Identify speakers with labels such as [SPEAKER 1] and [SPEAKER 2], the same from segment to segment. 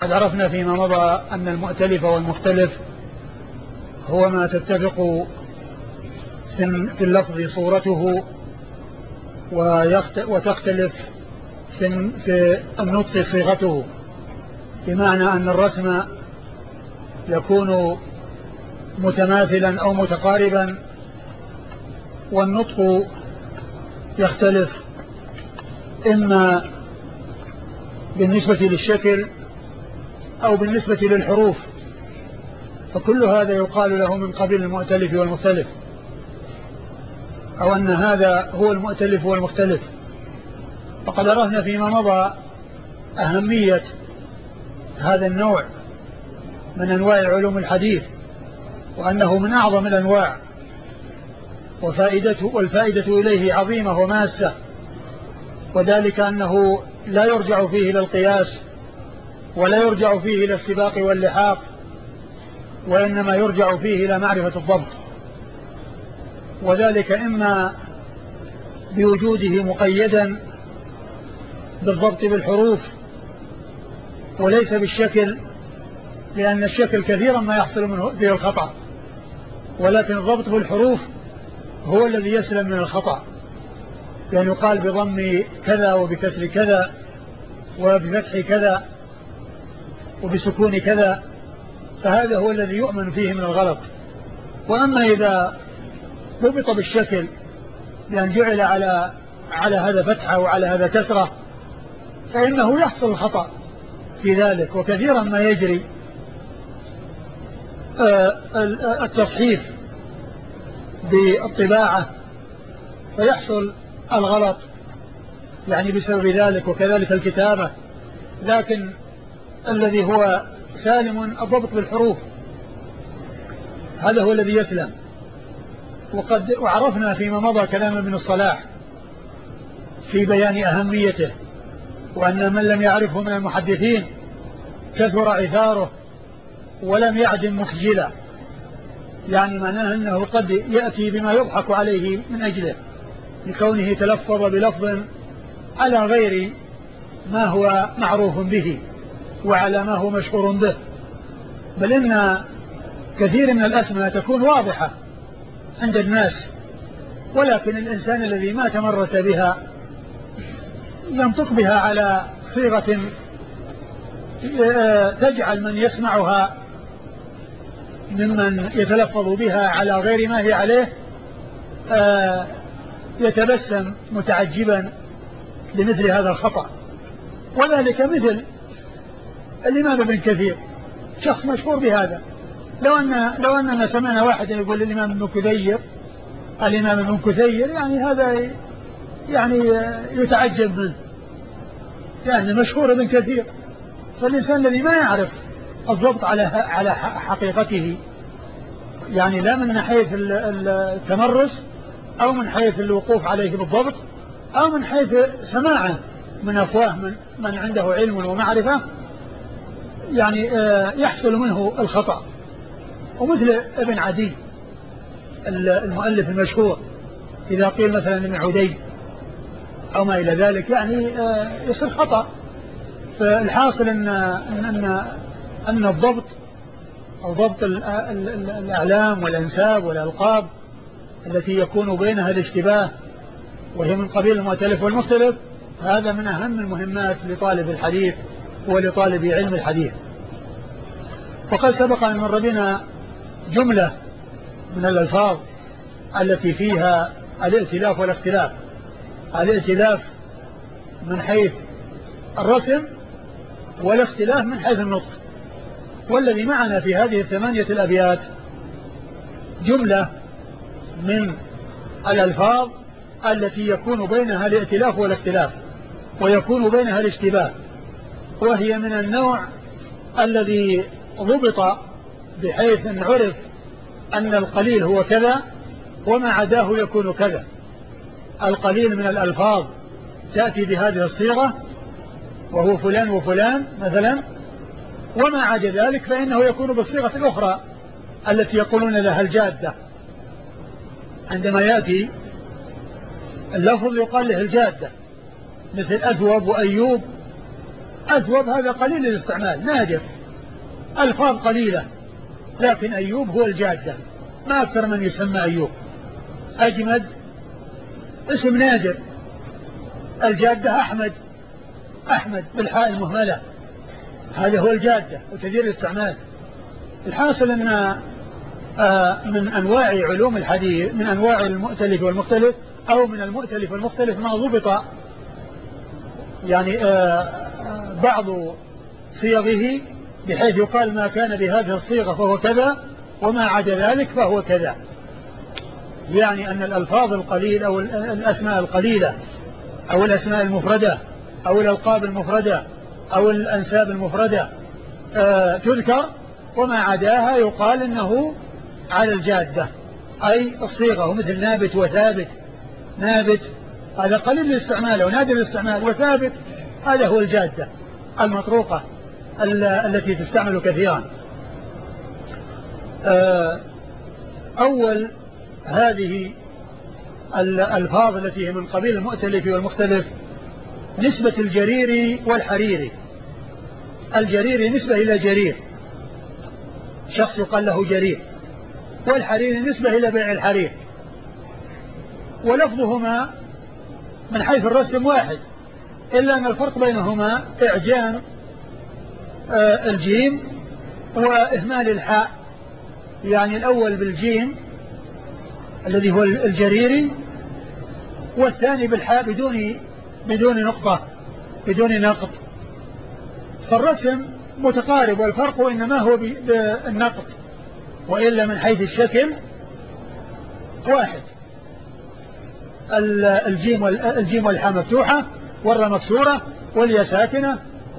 [SPEAKER 1] قد عرفنا فيما مضى أن المؤتلف والمختلف هو ما تتفق في اللفظ صورته وتختلف في النطق صيغته، بمعنى أن الرسم يكون متماثلا أو متقاربا، والنطق يختلف إما بالنسبة للشكل أو بالنسبة للحروف، فكل هذا يقال له من قبيل المؤتلف والمختلف، أو أن هذا هو المؤتلف والمختلف. وقد عرفنا فيما مضى أهمية هذا النوع من أنواع علوم الحديث، وأنه من أعظم الأنواع، والفائدة إليه عظيمة وماسة، وذلك أنه لا يرجع فيه إلى القياس ولا يرجع فيه إلى السباق واللحاق، وإنما يرجع فيه إلى معرفة الضبط، وذلك إما بوجوده مقيدا بالضبط بالحروف وليس بالشكل، لأن الشكل كثيرا ما يحصل منه فيه الخطأ، ولكن الضبط بالحروف هو الذي يسلم من الخطأ، يعني يقال بضم كذا وبكسر كذا وبفتح كذا وبسكون كذا، فهذا هو الذي يؤمن فيه من الغلط. وأما إذا ضبط بالشكل بأن جعل على هذا فتحة وعلى هذا كسرة، فإنه يحصل الخطأ في ذلك، وكثيرا ما يجري التصحيف بالطباعة فيحصل الغلط يعني بسبب ذلك، وكذلك الكتابة، لكن الذي هو سالم الضبط بالحروف هذا هو الذي يسلم. وعرفنا فيما مضى كلام ابن الصلاح في بيان أهميته، وأن من لم يعرفه من المحدثين كثر عثاره ولم يعدم مخجلا، يعني معناه أنه قد يأتي بما يضحك عليه من أجله لكونه تلفظ بلفظ على غير ما هو معروف به وعلى ما هو مشهور به، بل إن كثير من الأسماء تكون واضحة عند الناس، ولكن الإنسان الذي ما تمرس بها ينطق بها على صيغة تجعل من يسمعها ممن يتلفظ بها على غير ما هي عليه يتبسم متعجبا لمثل هذا الخطأ. وذلك مثل الإمام ابن كثير، شخص مشهور بهذا، لو أننا سمعنا واحد يقول الإمام ابن كثير الإمام ابن كثير، يعني هذا يعني يتعجب منه، يعني مشهور ابن كثير. فالإنسان الذي ما يعرف الضبط على حقيقته، يعني لا من حيث التمرس أو من حيث الوقوف عليه بالضبط أو من حيث سماعه من أفواه من عنده علم ومعرفة، يعني يحصل منه الخطأ. ومثل ابن عدي المؤلف المشهور، إذا قيل مثلا ابن عدي أو ما إلى ذلك، يعني يصير خطأ. فالحاصل أن الضبط أو ضبط الأعلام والأنساب والألقاب التي يكون بينها الاشتباه وهي من قبيل المؤتلف والمختلف، هذا من أهم المهمات لطالب الحديث ولطالب علم الحديث. وقد سبق أن مر بنا جملة من الألفاظ التي فيها الائتلاف والاختلاف، الائتلاف من حيث الرسم والاختلاف من حيث النطق. والذي معنا في هذه 8 الأبيات جملة من الألفاظ التي يكون بينها الائتلاف والاختلاف ويكون بينها الاشتباه، وهي من النوع الذي ضبط بحيث أن عرف أن القليل هو كذا وما عداه يكون كذا. القليل من الألفاظ تأتي بهذه الصيغة وهو فلان وفلان مثلا، وما عدا ذلك فإنه يكون بالصيغة الأخرى التي يقولون لها الجادة. عندما يأتي اللفظ يقال له الجادة، مثل أثوب وأيوب، أثوب هذا قليل الاستعمال نادر، ألفاظ قليلة، لكن أيوب هو الجادة، ما أكثر من يسمى أيوب. أجمد اسم نادر، الجادة أحمد، أحمد بالحاء المهملة، هذا هو الجادة وكثير الاستعمال. الحاصل أن من أنواع علوم الحديث، من أنواع المؤتلف والمختلف، أو من المؤتلف والمختلف ما ضبط يعني بعض صيغه بحيث يقال ما كان بهذه الصيغة فهو كذا، وما عدا ذلك فهو كذا. يعني أن الألفاظ القليل أو الأسماء القليلة أو الأسماء المفردة أو الألقاب المفردة أو الأنساب المفردة تذكر، وما عداها يقال إنه على الجادة، أي الصيغة، ومثل نابت وثابت. نابت هذا قليل الاستعمال ونادر الاستعمال، وثابت هذا هو الجادة المطروقة التي تستعمل كثيرا. أول هذه الألفاظ التي هي من قبيل المؤتلف والمختلف نسبة الجرير والحريري. الجرير نسبة إلى جرير، شخص يقال له جرير، والحريري نسبة إلى بيع الحرير، ولفظهما من حيث الرسم واحد، إلا أن الفرق بينهما إعجام الجيم وإهمال الحاء. يعني الأول بالجيم الذي هو الجريري، والثاني بالحاء بدون نقطة، بدون نقط. فالرسم متقارب، والفرق إنما هو بالنقط، وإلا من حيث الشكل واحد. الجيم والحاء مفتوحة، والراء مكسورة، والياء ساكنة،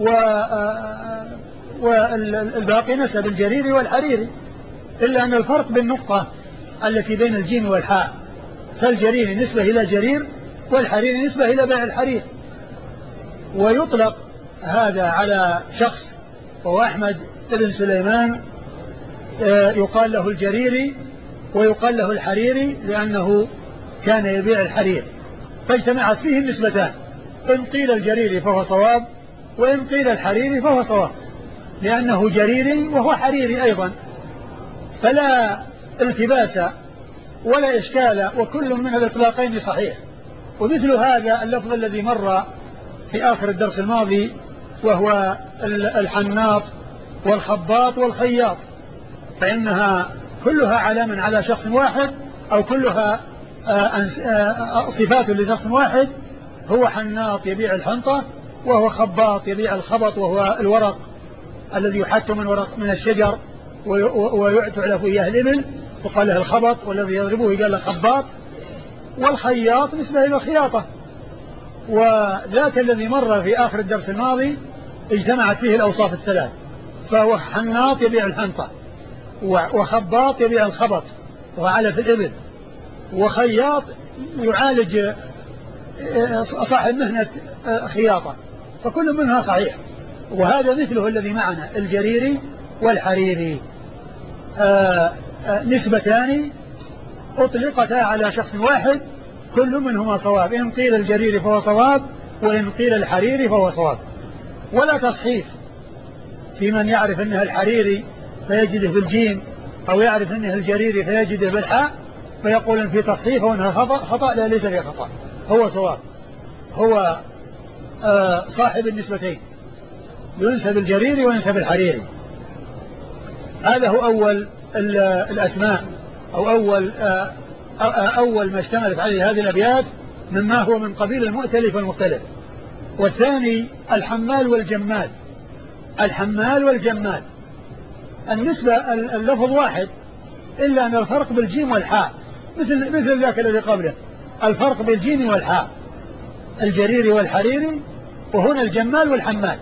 [SPEAKER 1] والباقي نسب الجريري والحريري، إلا أن الفرق بالنقطة التي بين الجيم والحاء، فالجريري نسبة إلى جرير، والحريري نسبة إلى بيع الحرير. ويطلق هذا على شخص وهو أحمد بن سليمان، يقال له الجريري ويقال له الحريري لأنه كان يبيع الحرير، فاجتمعت فيه النسبتان، إن قيل الجريري فهو صواب، وإن قيل الحريري فهو صواب، لأنه جريري وهو حريري أيضا، فلا التباس ولا إشكال، وكل من الإطلاقين صحيح. ومثل هذا اللفظ الذي مر في آخر الدرس الماضي، وهو الحناط والخباط والخياط، فإنها كلها علامة على شخص واحد، أو كلها صفات لشخص واحد. هو حناط يبيع الحنطة، وهو خباط يبيع الخبط، وهو الورق الذي يحت من الشجر ويعتعلف إياه الإبل، وقال له الخبط، والذي يضربه قال له خباط. والخياط نسبة إلى الخياطة. وذاك الذي مر في آخر الدرس الماضي اجتمعت فيه الأوصاف الثلاث، فهو حناط يبيع الحنطة، وخباط يبيع الخبط وعلف الإبل، وخياط يعالج صاحب مهنة خياطة، فكل منها صحيح. وهذا مثله الذي معنا الجريري والحريري، نسبتان أطلقتا على شخص واحد، كل منهما صواب، إن قيل الجريري فهو صواب، وإن قيل الحريري فهو صواب. ولا تصحيف في من يعرف أنها الحريري فيجده بالجيم، أو يعرف أنها الجريري فيجده بالحاء، فيقول إن في تصحيف وأنها خطأ. لا، ليس في خطأ، هو صواب، هو صاحب النسبتين، ينسب الجريري وينسب الحريري. هذا هو أول الأسماء، أو أول ما اشتملت عليه هذه الأبيات مما هو من قبيل المؤتلف والمختلف. والثاني الحمال والجمال. الحمال والجمال النسبة اللفظ واحد، إلا أن الفرق بالجيم والحاء، مثل ذاك الذي قبله، الفرق بالجيم والحاء، الجريري والحريري، وهنا الجمال والحمال،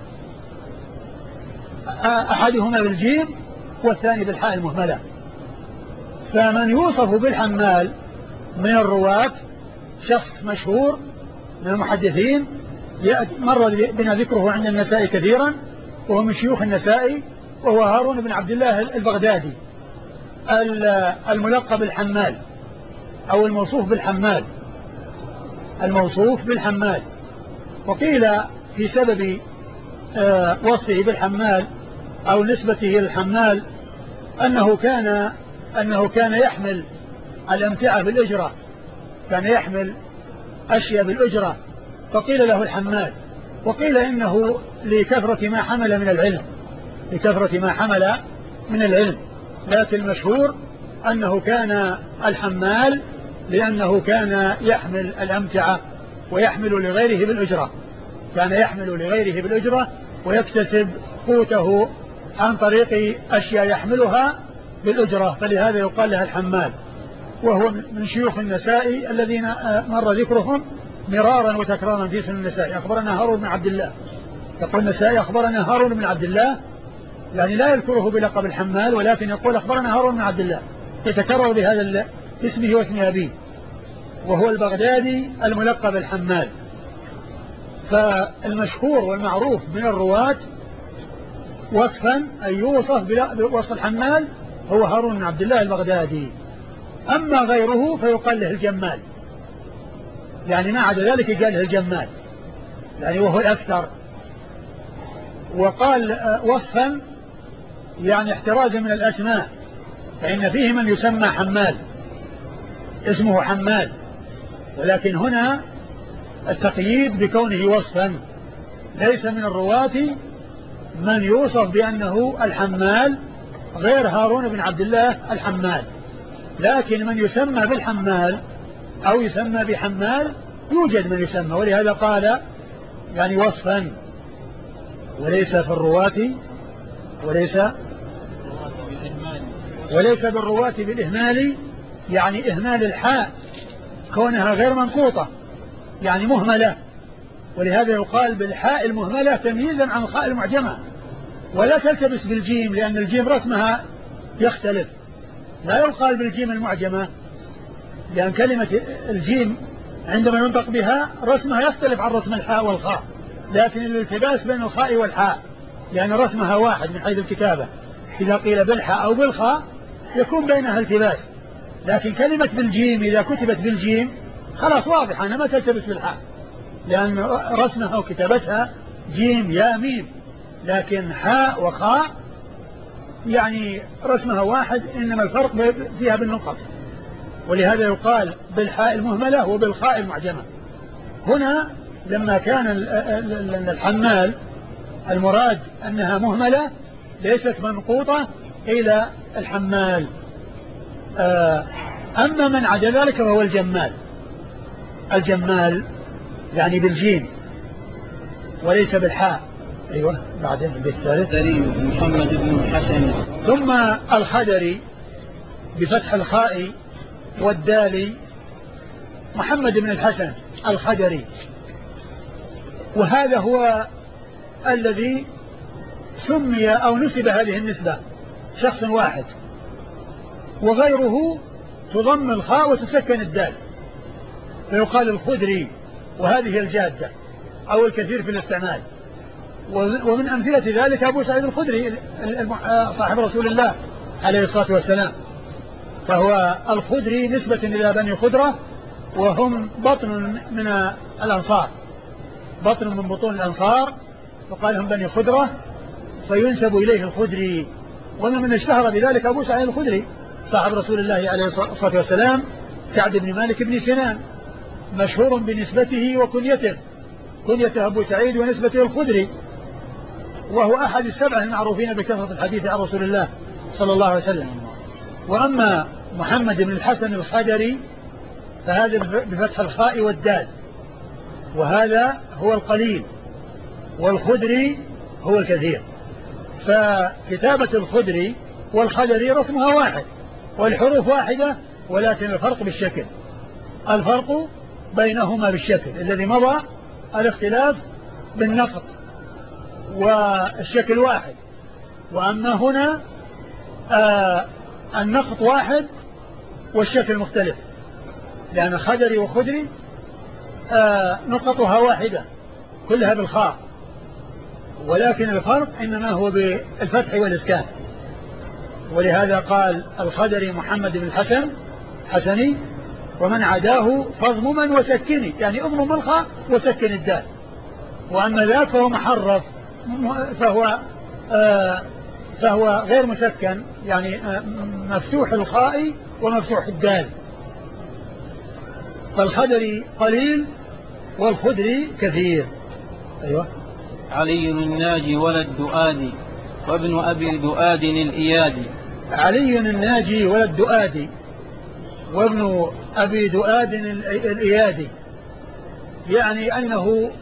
[SPEAKER 1] أحدهما بالجيم والثاني بالحاء المهملة. فمن يوصف بالحمال من الرواة شخص مشهور من المحدثين، مر بنا ذكره عند النسائي كثيرا، وهو من شيوخ النسائي، وهو هارون بن عبد الله البغدادي، الملقب الحمال، أو الموصوف بالحمال، الموصوف بالحمال. وقيل في سبب وصفه بالحمال أو نسبته للحمال أنه كان يحمل الأمتعة بالأجرة، كان يحمل أشياء بالأجرة، فقيل له الحمال. وقيل إنه لكثرة ما حمل من العلم، لكثرة ما حمل من العلم، لكن المشهور أنه كان الحمال لأنه كان يحمل الأمتعة ويحمل لغيره بالأجرة، كان يحمل لغيره بالأجرة ويكتسب قوته عن طريق أشياء يحملها بالأجرة، فلهذا يقال لها الحمال. وهو من شيوخ النسائي الذين مر ذكرهم مرارا وتكرارا في سنن النسائي. أخبرنا هارون بن عبد الله، يقول النسائي أخبرنا هارون بن عبد الله، يعني لا يذكره بلقب الحمال ولكن يقول أخبرنا هارون بن عبد الله، يتكرر بهذا اسمه واسم أبيه، وهو البغدادي الملقب الحمال. فالمشهور والمعروف من الرواة وصفا أي يوصف بوصف الحمال هو هارون بن عبد الله البغدادي. أما غيره فيقال له الجمال، يعني ما عدا ذلك قال له الجمال، يعني وهو الأكثر. وقال وصفا يعني احترازا من الأسماء، فإن فيه من يسمى حمال اسمه حمال، ولكن هنا التقييد بكونه وصفا، ليس من الرواة من يوصف بأنه الحمال غير هارون بن عبد الله الحمال، لكن من يسمى بالحمال أو يسمى بحمال يوجد من يسمى، ولهذا قال يعني وصفا، وليس في الرواة وليس بالرواة بالإهمال، يعني إهمال الحاء كونها غير منقوطة يعني مهملة، ولهذا يقال بالحاء المهملة تمييزا عن الخاء المعجمة، ولا تلتبس بالجيم لأن الجيم رسمها يختلف، لا يقال بالجيم المعجمة لأن كلمة الجيم عندما ينطق بها رسمها يختلف عن رسم الحاء والخاء، لكن الالتباس بين الخاء والحاء لأن رسمها واحد من حيث الكتابة، إذا قيل بالحاء أو بالخاء يكون بينها التباس، لكن كلمة بالجيم إذا كتبت بالجيم خلاص واضحة أنها ما تلتبس بالحاء لأن رسمها وكتابتها جيم يا ميم، لكن حاء وخاء يعني رسمها واحد، إنما الفرق فيها بالنقط، ولهذا يقال بالحاء المهملة وبالخاء المعجمة. هنا لما كان الحمال المراد أنها مهملة ليست منقوطة إلى الحمال. أما من عدا ذلك فهو الجمال، الجمال يعني بالجيم وليس بالحاء. أيوة بعدين بالثالث
[SPEAKER 2] محمد بن الحسن،
[SPEAKER 1] ثم الخدري بفتح الخاء والدال محمد بن الحسن الخدري، وهذا هو الذي سمي أو نسب هذه النسبة شخص واحد، وغيره تضم الخاء وتسكن الدال فيقال الخدري، وهذه الجادة أو الكثير في الاستعمال. ومن أمثلة ذلك أبو سعيد الخدري صاحب رسول الله عليه الصلاة والسلام، فهو الخدري نسبة إلى بني خدرة، وهم بطن من الأنصار، بطن من بطون الأنصار، وقال هم بني خدرة فينسب إليه الخدري. ومن اشتهر بذلك أبو سعيد الخدري صاحب رسول الله عليه الصلاة والسلام، سعد بن مالك بن سنان، مشهور بنسبته وكنيته، كنيته أبو سعيد ونسبته الخدري، وهو أحد السبعة المعروفين بكثرة الحديث عن رسول الله صلى الله عليه وسلم. وأما محمد بن الحسن الخدري فهذا بفتح الخاء والدال، وهذا هو القليل، والخدري هو الكثير. فكتابة الخدري والخدري رسمها واحد والحروف واحدة، ولكن الفرق بالشكل، الفرق بينهما بالشكل الذي مضى، الاختلاف بالنقط والشكل واحد. وأما هنا النقط واحد والشكل مختلف، لأن خدري وخدري نقطها واحدة كلها بالخاء، ولكن الفرق إنما هو بالفتح والإسكان. ولهذا قال الخدري محمد بن الحسن حسني، ومن عداه فاضمما وسكني، يعني اضمم الخاء وسكن الدال، وأما ذاك فهو محرف فهو فهو غير مسكن، يعني مفتوح الخاء ومفتوح الدال. فالخدري قليل والخدري كثير. أيوة.
[SPEAKER 2] علي الناجي ولد دؤادي وابن أبي دؤاد الإيادي.
[SPEAKER 1] علي الناجي ولد دؤادي وابن أبي دؤاد الإيادي، يعني أنه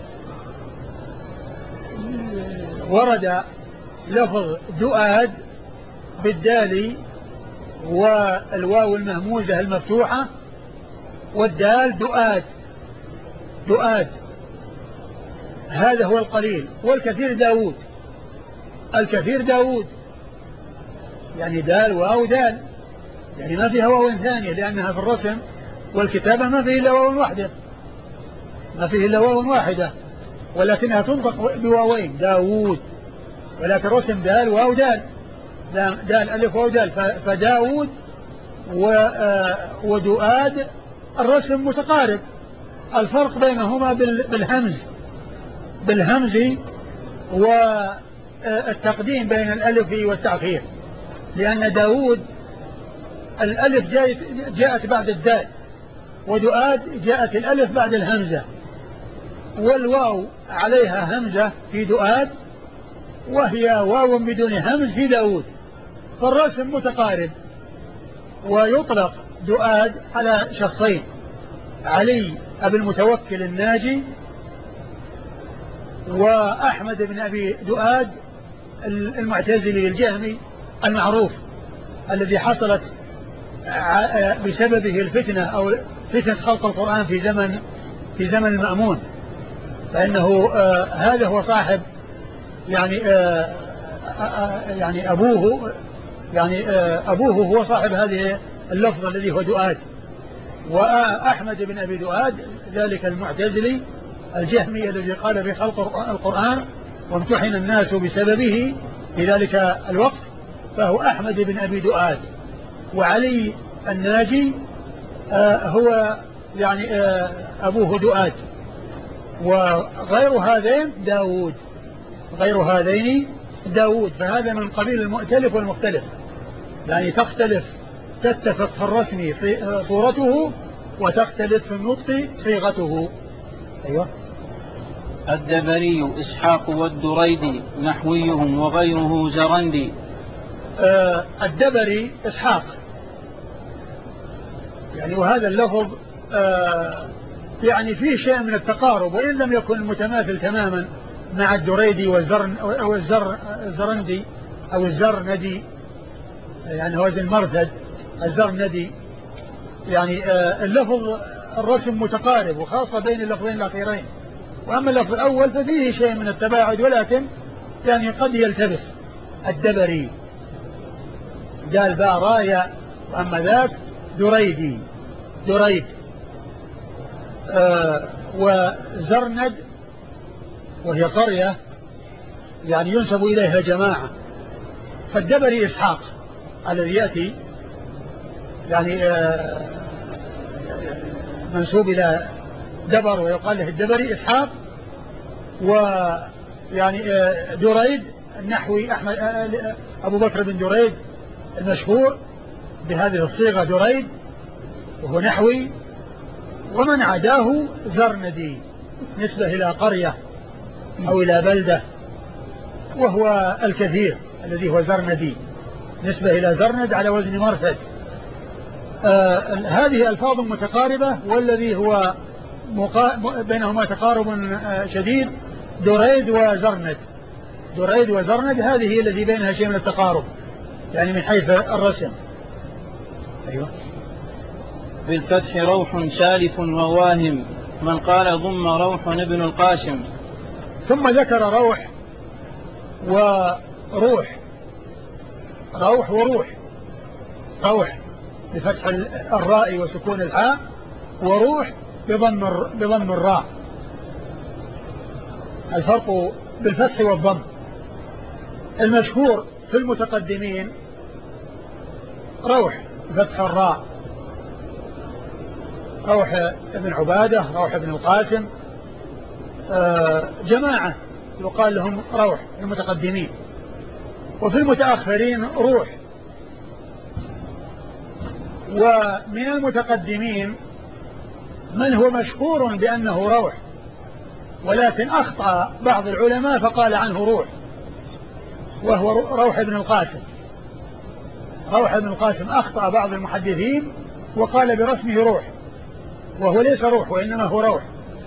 [SPEAKER 1] ورد لفظ دؤاد بالدال والواو المهموزة المفتوحة والدال دؤاد. دؤاد هذا هو القليل، والكثير داود. الكثير داود يعني دال واو دال، يعني ما فيها واو ثانية، لأنها في الرسم والكتابة ما فيه إلا واو واحدة، ما فيه إلا واو واحدة، ولكنها تنطق بواوين داود، ولكن رسم دال واو دال، دال ألف واو دال. فداود ودؤاد الرسم متقارب، الفرق بينهما بالهمز والتقديم بين الألف والتأخير، لأن داود الألف جاءت بعد الدال، ودؤاد جاءت الألف بعد الهمزة، والواو عليها همزة في دؤاد وهي واو بدون همز في داود، فالرسم متقارب. ويطلق دؤاد على شخصين: علي أبي المتوكل الناجي، وأحمد بن أبي دؤاد المعتزلي الجهمي المعروف الذي حصلت بسببه الفتنة أو فتنة خلق القرآن في زمن المأمون، فإنه هذا هو صاحب يعني أبوه هو صاحب هذه اللفظة الذي هو دؤاد. وأحمد بن أبي دؤاد ذلك المعتزلي الجهمي الذي قال بخلق القرآن وامتحن الناس بسببه في ذلك الوقت، فهو أحمد بن أبي دؤاد. وعلي الناجي هو يعني أبوه دؤاد. وغير هذين داود، غير هذين داود، فهذا من قبيل المؤتلف والمختلف، يعني تتفق في الرسم صورته وتختلف في النطق صيغته. أيوة.
[SPEAKER 2] الدبري إسحاق والدريدي نحويهم وغيره زرندي.
[SPEAKER 1] الدبري إسحاق، يعني وهذا اللفظ يعني فيه شيء من التقارب، وإن لم يكن متماثل تماما مع الدريدي والزرندي أو الزرندي، يعني وزن مرثد الزرندي، يعني اللفظ الرسم متقارب، وخاصة بين اللفظين الأخيرين. وأما اللفظ الأول ففيه شيء من التباعد، ولكن يعني قد يلتبس. الدبري دال باء رايا، وأما ذاك دريدي دريد. وزرند وهي قرية يعني ينسب إليها جماعة. فالدبري إسحاق الذي يأتي يعني منسوب إلى دبر ويقال له الدبري إسحاق. ويعني دريد النحوي أحمد أبو بكر بن دريد المشهور بهذه الصيغة دريد وهو نحوي. ومن عداه زرندي نسبة إلى قرية أو إلى بلدة، وهو الكثير الذي هو زرندي نسبة إلى زرند على وزن مرثد. هذه ألفاظ متقاربة، والذي هو بينهما تقارب شديد دريد وزرند. دريد وزرند هذه هي التي بينها شيء من التقارب، يعني من حيث الرسم. أيوة.
[SPEAKER 2] بالفتح روح سالف وواهم، من قال ضم روح ابن القاسم.
[SPEAKER 1] ثم ذكر روح وروح، روح وروح. روح بفتح الراء وسكون الحاء، وروح بضم الراء. الفرق بالفتح والضم. المشهور في المتقدمين روح بفتح الراء، روح ابن عبادة، روح ابن القاسم، جماعة يقال لهم روح المتقدمين، وفي المتأخرين روح. ومن المتقدمين من هو مشهور بأنه روح، ولكن أخطأ بعض العلماء فقال عنه روح، وهو روح بن القاسم. روح بن القاسم أخطأ بعض المحدثين وقال برسمه روح، وهو ليس روح وإنما هو روح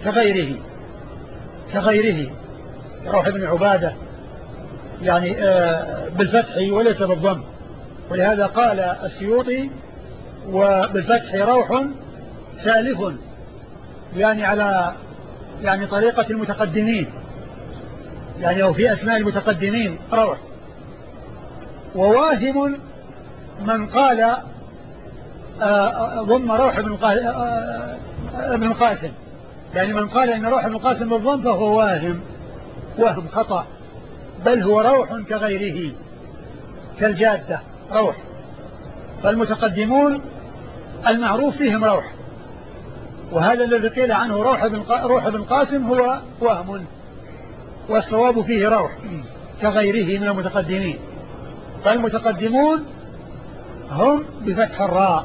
[SPEAKER 1] كغيره روح بن عبادة، يعني بالفتح وليس بالضم. ولهذا قال السيوطي وبالفتح روح سالف، يعني على يعني طريقة المتقدمين، يعني أو في أسماء المتقدمين روح. وواهم من قال ضم روح ابن القاسم، يعني من قال إن روح ابن القاسم بالضم فهو وهم خطأ، بل هو روح كغيره كالجادة روح. فالمتقدمون المعروف فيهم روح، وهذا الذي قيل عنه روح ابن القاسم هو وهم، والصواب فيه روح كغيره من المتقدمين. فالمتقدمون هم بفتح الراء،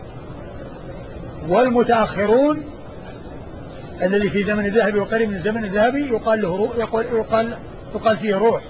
[SPEAKER 1] والمتأخرون الذي في زمن الذهبي وقريب من الزمن الذهبي يقال فيه روح.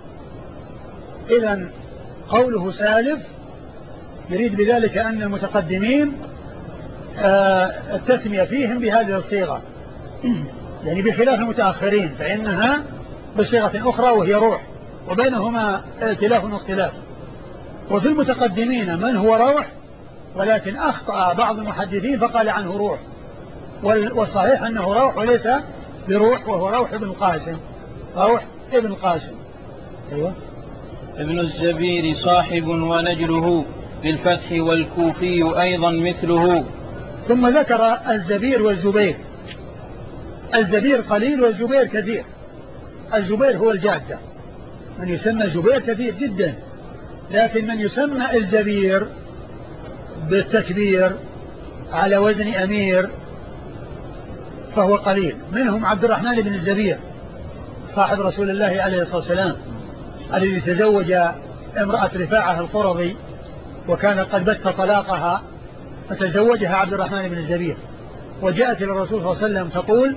[SPEAKER 1] إذن قوله سالف يريد بذلك أن المتقدمين التسمية فيهم بهذه الصيغة، يعني بخلاف المتأخرين فإنها بصيغة أخرى وهي روح، وبينهما ائتلاف واختلاف. وفي المتقدمين من هو روح، ولكن أخطأ بعض المحدثين فقال عنه روح، والصحيح أنه روح وليس بروح، وهو روح ابن القاسم. روح ابن القاسم. أيوة.
[SPEAKER 2] ابن الزبير صاحب ونجله بالفتح، والكوفي أيضا مثله.
[SPEAKER 1] ثم ذكر الزبير والزبير. الزبير قليل والزبير كثير. الزبير هو الجادة، من يسمى زبير كثير جدا، لكن من يسمى الزبير بالتكبير على وزن أمير فهو قليل. منهم عبد الرحمن بن الزبير صاحب رسول الله عليه الصلاة والسلام، الذي تزوج امرأة رفاعة القرظي، وكان قد بت طلاقها فتزوجها عبد الرحمن بن الزبير، وجاءت إلى الرسول صلى الله عليه وسلم تقول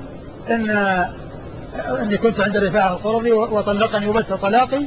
[SPEAKER 1] أني كنت عند رفاعة القرظي وطلقني وبت طلاقي،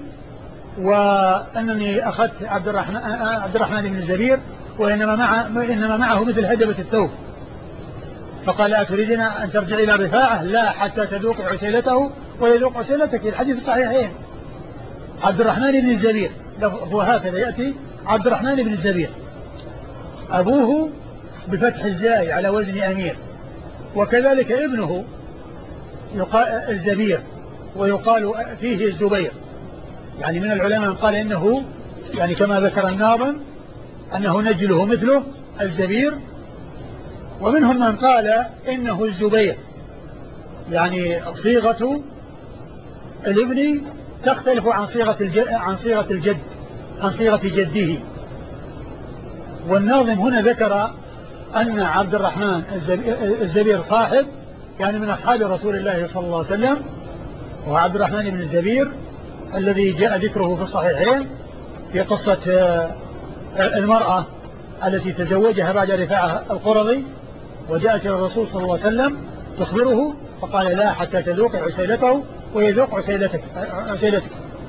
[SPEAKER 1] وأنني أخذت عبد الرحمن بن الزبير، وإنما معه مثل هدبة الثوب. فقال أتريدين أن ترجع إلى رفاعة؟ لا، حتى تذوق عسيلته ويذوق عسيلتك. الحديث الصحيحين. عبد الرحمن بن الزبير هو هكذا يأتي عبد الرحمن بن الزبير، أبوه بفتح الزاي على وزن أمير، وكذلك ابنه يقال الزبير ويقال فيه الزبير. يعني من العلماء قال إنه يعني كما ذكر الناظم أنه نجله مثله الزبير، ومنهم من قال إنه الزبير، يعني صيغة الابن تختلف عن صيغة الجد، عن صيغة جده. والناظم هنا ذكر أن عبد الرحمن الزبير صاحب، يعني من أصحاب رسول الله صلى الله عليه وسلم، وهو عبد الرحمن بن الزبير الذي جاء ذكره في الصحيحين في قصة المرأة التي تزوجها بعد رفاعة القرظي، وجاءت إلى الرسول صلى الله عليه وسلم تخبره، فقال لا حتى تذوق عسيلته ويذوق عسيلتك.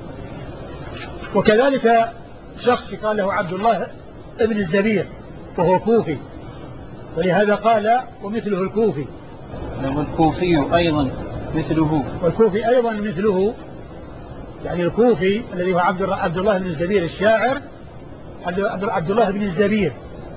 [SPEAKER 1] وكذلك شخص قال له عبد الله ابن الزبير وهو كوفي، ولهذا قال ومثله الكوفي.
[SPEAKER 2] والكوفي أيضا مثله.
[SPEAKER 1] والكوفي أيضا مثله، يعني الكوفي الذي هو عبد الله بن الزبير الشاعر، عبد الله بن الزبير،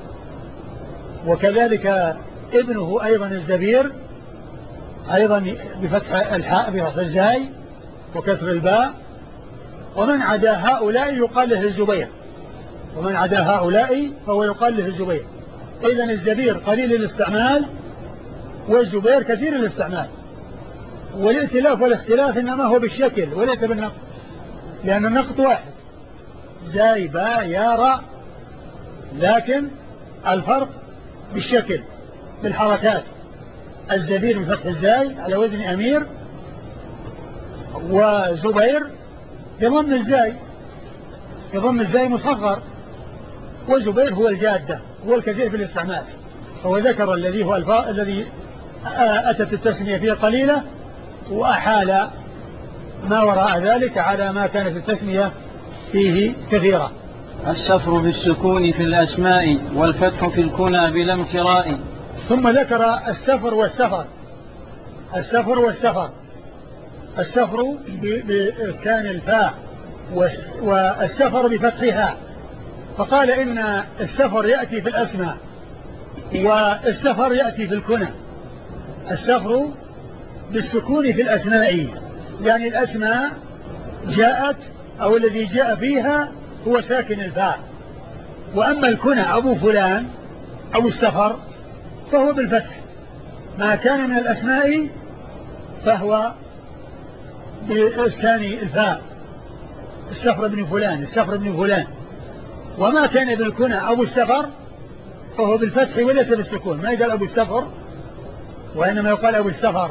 [SPEAKER 1] وكذلك ابنه أيضا الزبير، أيضا بفتح الحاء بفتح الزاي وكسر الباء. ومن عدا هؤلاء يقال له الزبير، ومن عدا هؤلاء فهو يقال له الزبير. إذن الزبير قليل الاستعمال والزبير كثير الاستعمال، والائتلاف والاختلاف إنما هو بالشكل وليس بالنقط، لأن النقط واحد زاي باء يا راء، لكن الفرق بالشكل بالحركات. الزبير بفتح الزاي على وزن أمير، وزبير بضم الزاي، بضم الزاي مصغر، وزبير هو الجادة، هو الكثير في الاستعمال. هو ذكر الذي هو الذي أتت التسمية فيه قليلة، وأحال ما وراء ذلك على ما كانت التسمية فيه كثيرة.
[SPEAKER 2] السفر بالسكون في الأسماء والفتح في الكنى بلا امتراء.
[SPEAKER 1] ثم ذكر السفر والسفر. السفر والسفر، السفر بإسكان الفاء والسفر بفتحها. فقال إن السفر يأتي في الأسماء والسفر يأتي في الكنى. السفر بالسكون في الأسماء، يعني الأسماء جاءت أو الذي جاء فيها هو ساكن الفاء. وأما الكنى أبو فلان أو السفر فهو بالفتح، ما كان من الأسماء فهو بإسكان الفاء، السفر بن فلان، السفر بن فلان. وما كان بالكنى أبو السفر فهو بالفتح وليس بالسكون، ما يقال أبو السفر وإنما يقال أبو السفر.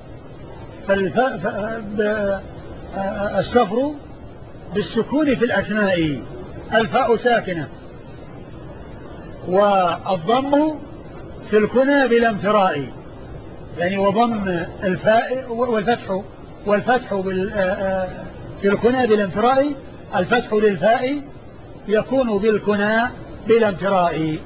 [SPEAKER 1] السفر بالسكون في الأسماء، الفاء ساكنة، والضم في الكنى بلا امتراء، يعني وضم الفاء والفتح في الكنى بلا امتراء. الفتح للفاء يكون بالكنى بلا امتراء.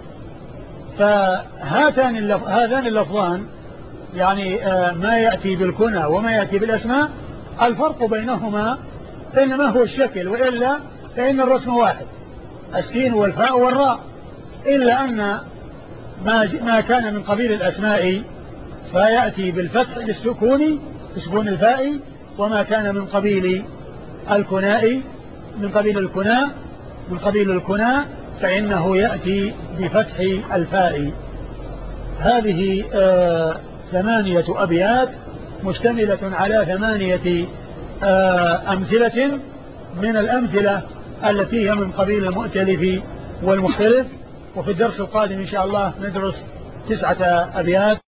[SPEAKER 1] فهذان اللفظان يعني ما يأتي بالكنى وما يأتي بالأسماء، الفرق بينهما إنما هو الشكل، وإلا فإن الرسم واحد، السين والفاء والراء، إلا أن ما كان من قبيل الأسماء فيأتي بالفتح بالسكون بسكون الفاء، وما كان من قبيل الكناء من قبيل الكنى فإنه يأتي بفتح الفاء. هذه 8 أبيات مشتملة على 8 أمثلة من الأمثلة التي هي من قبيل المؤتلف والمختلف. وفي الدرس القادم إن شاء الله ندرس 9 أبيات.